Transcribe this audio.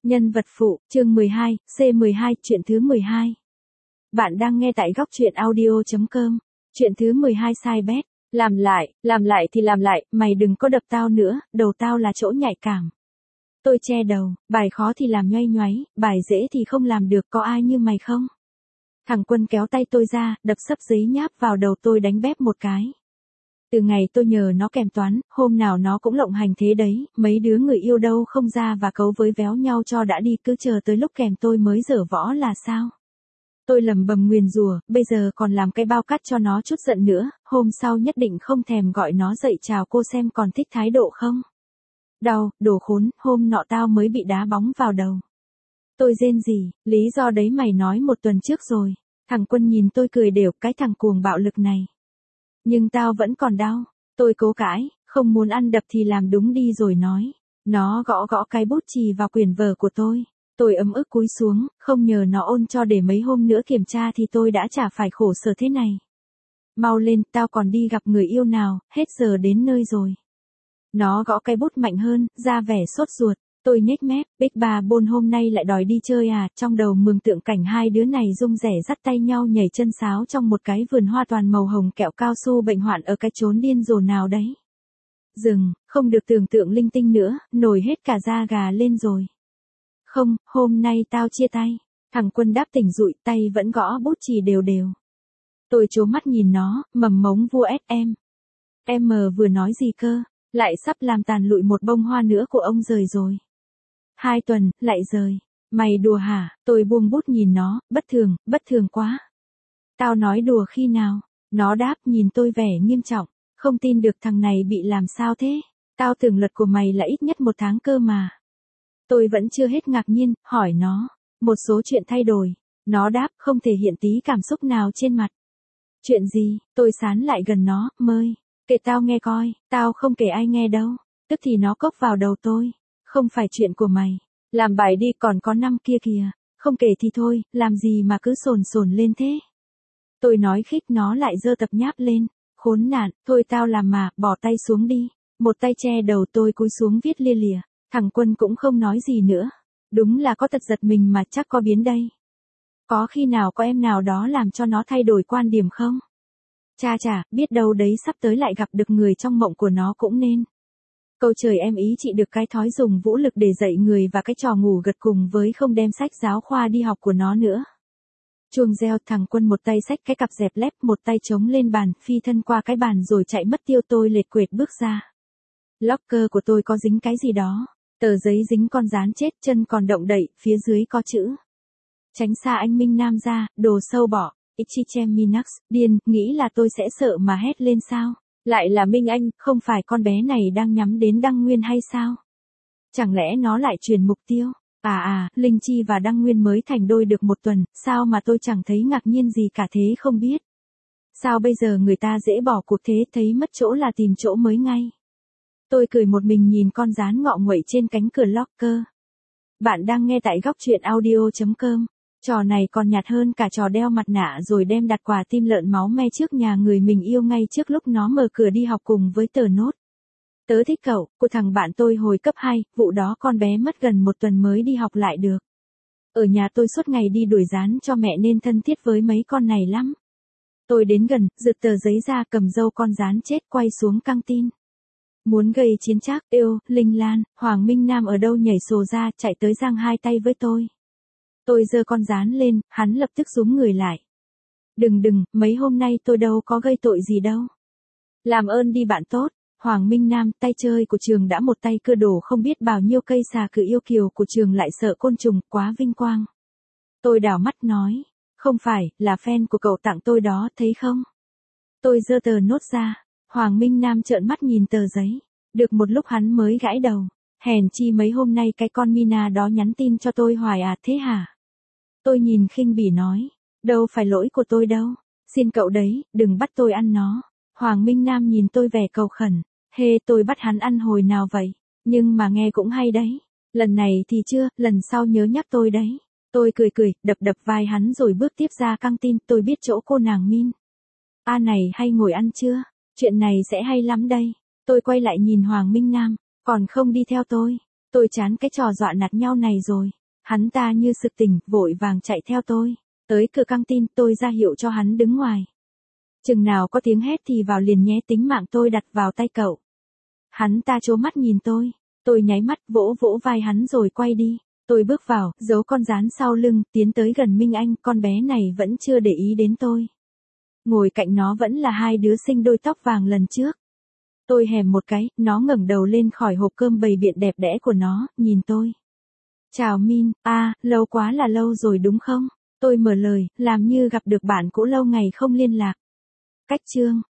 Nhân vật phụ, chương 12, C12, chuyện thứ 12. Bạn đang nghe tại góc truyện audio.com. Chuyện thứ 12 sai bét. Làm lại thì làm lại, mày đừng có đập tao nữa, đầu tao là chỗ nhạy cảm. Tôi che đầu, bài khó thì làm nhoay nhoáy, bài dễ thì không làm được, có ai như mày không? Thằng Quân kéo tay tôi ra, đập sấp giấy nháp vào đầu tôi đánh bép một cái. Từ ngày tôi nhờ nó kèm toán, hôm nào nó cũng lộng hành thế đấy, mấy đứa người yêu đâu không ra và cấu với véo nhau cho đã đi, cứ chờ tới lúc kèm tôi mới dở võ là sao? Tôi lầm bầm nguyền rủa, bây giờ còn làm cái bao cắt cho nó chút giận nữa, hôm sau nhất định không thèm gọi nó dậy chào cô xem còn thích thái độ không? Đau, đồ khốn, hôm nọ tao mới bị đá bóng vào đầu. Tôi rên rỉ, lý do đấy mày nói một tuần trước rồi. Thằng Quân nhìn tôi cười đều, cái thằng cuồng bạo lực này. Nhưng tao vẫn còn đau. Tôi cố cãi, không muốn ăn đập thì làm đúng đi rồi nói. Nó gõ gõ cái bút chì vào quyển vở của tôi. Tôi ấm ức cúi xuống, không nhờ nó ôn cho để mấy hôm nữa kiểm tra thì tôi đã chả phải khổ sở thế này. Mau lên, tao còn đi gặp người yêu nào, hết giờ đến nơi rồi. Nó gõ cái bút mạnh hơn, ra vẻ sốt ruột. Tôi nhếch mép, Big Bà Bôn hôm nay lại đòi đi chơi à, trong đầu mường tượng cảnh hai đứa này rung rẻ dắt tay nhau nhảy chân sáo trong một cái vườn hoa toàn màu hồng kẹo cao su bệnh hoạn ở cái chốn điên rồ nào đấy. Dừng, không được tưởng tượng linh tinh nữa, nổi hết cả da gà lên rồi. Không, hôm nay tao chia tay. Thằng Quân đáp tỉnh rụi, tay vẫn gõ bút chì đều đều. Tôi trố mắt nhìn nó, mầm mống vua SM. Em vừa nói gì cơ, lại sắp làm tàn lụi một bông hoa nữa của ông rời rồi. 2 tuần, lại rời. Mày đùa hả? Tôi buông bút nhìn nó, bất thường quá. Tao nói đùa khi nào? Nó đáp nhìn tôi vẻ nghiêm trọng. Không tin được thằng này bị làm sao thế? Tao tưởng luật của mày là ít nhất 1 tháng cơ mà. Tôi vẫn chưa hết ngạc nhiên, hỏi nó. Một số chuyện thay đổi. Nó đáp không thể hiện tí cảm xúc nào trên mặt. Chuyện gì? Tôi sán lại gần nó, mơi. Kể tao nghe coi, tao không kể ai nghe đâu. Tức thì nó cốc vào đầu tôi. Không phải chuyện của mày. Làm bài đi, còn có năm kia kìa. Không kể thì thôi, làm gì mà cứ sồn lên thế. Tôi nói khích, nó lại giơ tập nháp lên. Khốn nạn, thôi tao làm mà, bỏ tay xuống đi. Một tay che đầu tôi cúi xuống viết lia lịa. Thằng Quân cũng không nói gì nữa. Đúng là có tật giật mình mà chắc có biến đây. Có khi nào có em nào đó làm cho nó thay đổi quan điểm không? Chà, biết đâu đấy sắp tới lại gặp được người trong mộng của nó cũng nên. Câu trời em ý chị được cái thói dùng vũ lực để dạy người và cái trò ngủ gật cùng với không đem sách giáo khoa đi học của nó nữa. Chuông reo, thằng Quân một tay xách cái cặp dẹp lép, một tay chống lên bàn, phi thân qua cái bàn rồi chạy mất tiêu. Tôi lệt quệt bước ra. Locker của tôi có dính cái gì đó. Tờ giấy dính con gián chết, chân còn động đậy, phía dưới có chữ. Tránh xa anh Minh Nam ra, đồ sâu bọ, Ichichem Minax, điên, nghĩ là tôi sẽ sợ mà hét lên sao? Lại là Minh Anh, không phải con bé này đang nhắm đến Đăng Nguyên hay sao? Chẳng lẽ nó lại chuyển mục tiêu? Linh Chi và Đăng Nguyên mới thành đôi được 1 tuần, sao mà tôi chẳng thấy ngạc nhiên gì cả thế không biết? Sao bây giờ người ta dễ bỏ cuộc thế, thấy mất chỗ là tìm chỗ mới ngay? Tôi cười một mình nhìn con gián ngọ nguậy trên cánh cửa locker. Bạn đang nghe tại góc truyện audio.com. Trò này còn nhạt hơn cả trò đeo mặt nạ rồi đem đặt quà tim lợn máu me trước nhà người mình yêu ngay trước lúc nó mở cửa đi học cùng với tờ nốt. Tớ thích cậu, của thằng bạn tôi hồi cấp 2, vụ đó con bé mất gần 1 tuần mới đi học lại được. Ở nhà tôi suốt ngày đi đuổi gián cho mẹ nên thân thiết với mấy con này lắm. Tôi đến gần, giật tờ giấy ra, cầm dâu con gián chết, quay xuống căng tin. Muốn gây chiến trác, Linh Lan, Hoàng Minh Nam ở đâu nhảy sổ ra, chạy tới giang hai tay với tôi. Tôi giơ con gián lên, hắn lập tức rúm người lại. Đừng, mấy hôm nay tôi đâu có gây tội gì đâu. Làm ơn đi bạn tốt. Hoàng Minh Nam, tay chơi của trường đã một tay cưa đổ không biết bao nhiêu cây xà cừ yêu kiều của trường lại sợ côn trùng, quá vinh quang. Tôi đảo mắt nói, không phải, là fan của cậu tặng tôi đó, thấy không? Tôi giơ tờ nốt ra, Hoàng Minh Nam trợn mắt nhìn tờ giấy. Được một lúc hắn mới gãi đầu. Hèn chi mấy hôm nay cái con Mina đó nhắn tin cho tôi hoài à, thế hả? Tôi nhìn khinh bỉ nói, đâu phải lỗi của tôi đâu, xin cậu đấy, đừng bắt tôi ăn nó. Hoàng Minh Nam nhìn tôi vẻ cầu khẩn, tôi bắt hắn ăn hồi nào vậy, nhưng mà nghe cũng hay đấy, lần này thì chưa, lần sau nhớ nhắc tôi đấy. Tôi cười, đập vai hắn rồi bước tiếp ra căng tin, tôi biết chỗ cô nàng Min. Này hay ngồi ăn chưa, chuyện này sẽ hay lắm đây. Tôi quay lại nhìn Hoàng Minh Nam, còn không đi theo tôi. Tôi chán cái trò dọa nạt nhau này rồi. Hắn ta như sực tỉnh, vội vàng chạy theo tôi. Tới cửa căng tin, tôi ra hiệu cho hắn đứng ngoài. Chừng nào có tiếng hét thì vào liền nhé, tính mạng tôi đặt vào tay cậu. Hắn ta trố mắt nhìn tôi nháy mắt vỗ vỗ vai hắn rồi quay đi. Tôi bước vào, giấu con rán sau lưng, tiến tới gần Minh Anh, con bé này vẫn chưa để ý đến tôi. Ngồi cạnh nó vẫn là hai đứa sinh đôi tóc vàng lần trước. Tôi hèm một cái, nó ngẩng đầu lên khỏi hộp cơm bày biện đẹp đẽ của nó, nhìn tôi. Chào Min, lâu quá là lâu rồi đúng không? Tôi mở lời, làm như gặp được bạn cũ lâu ngày không liên lạc. Cách chương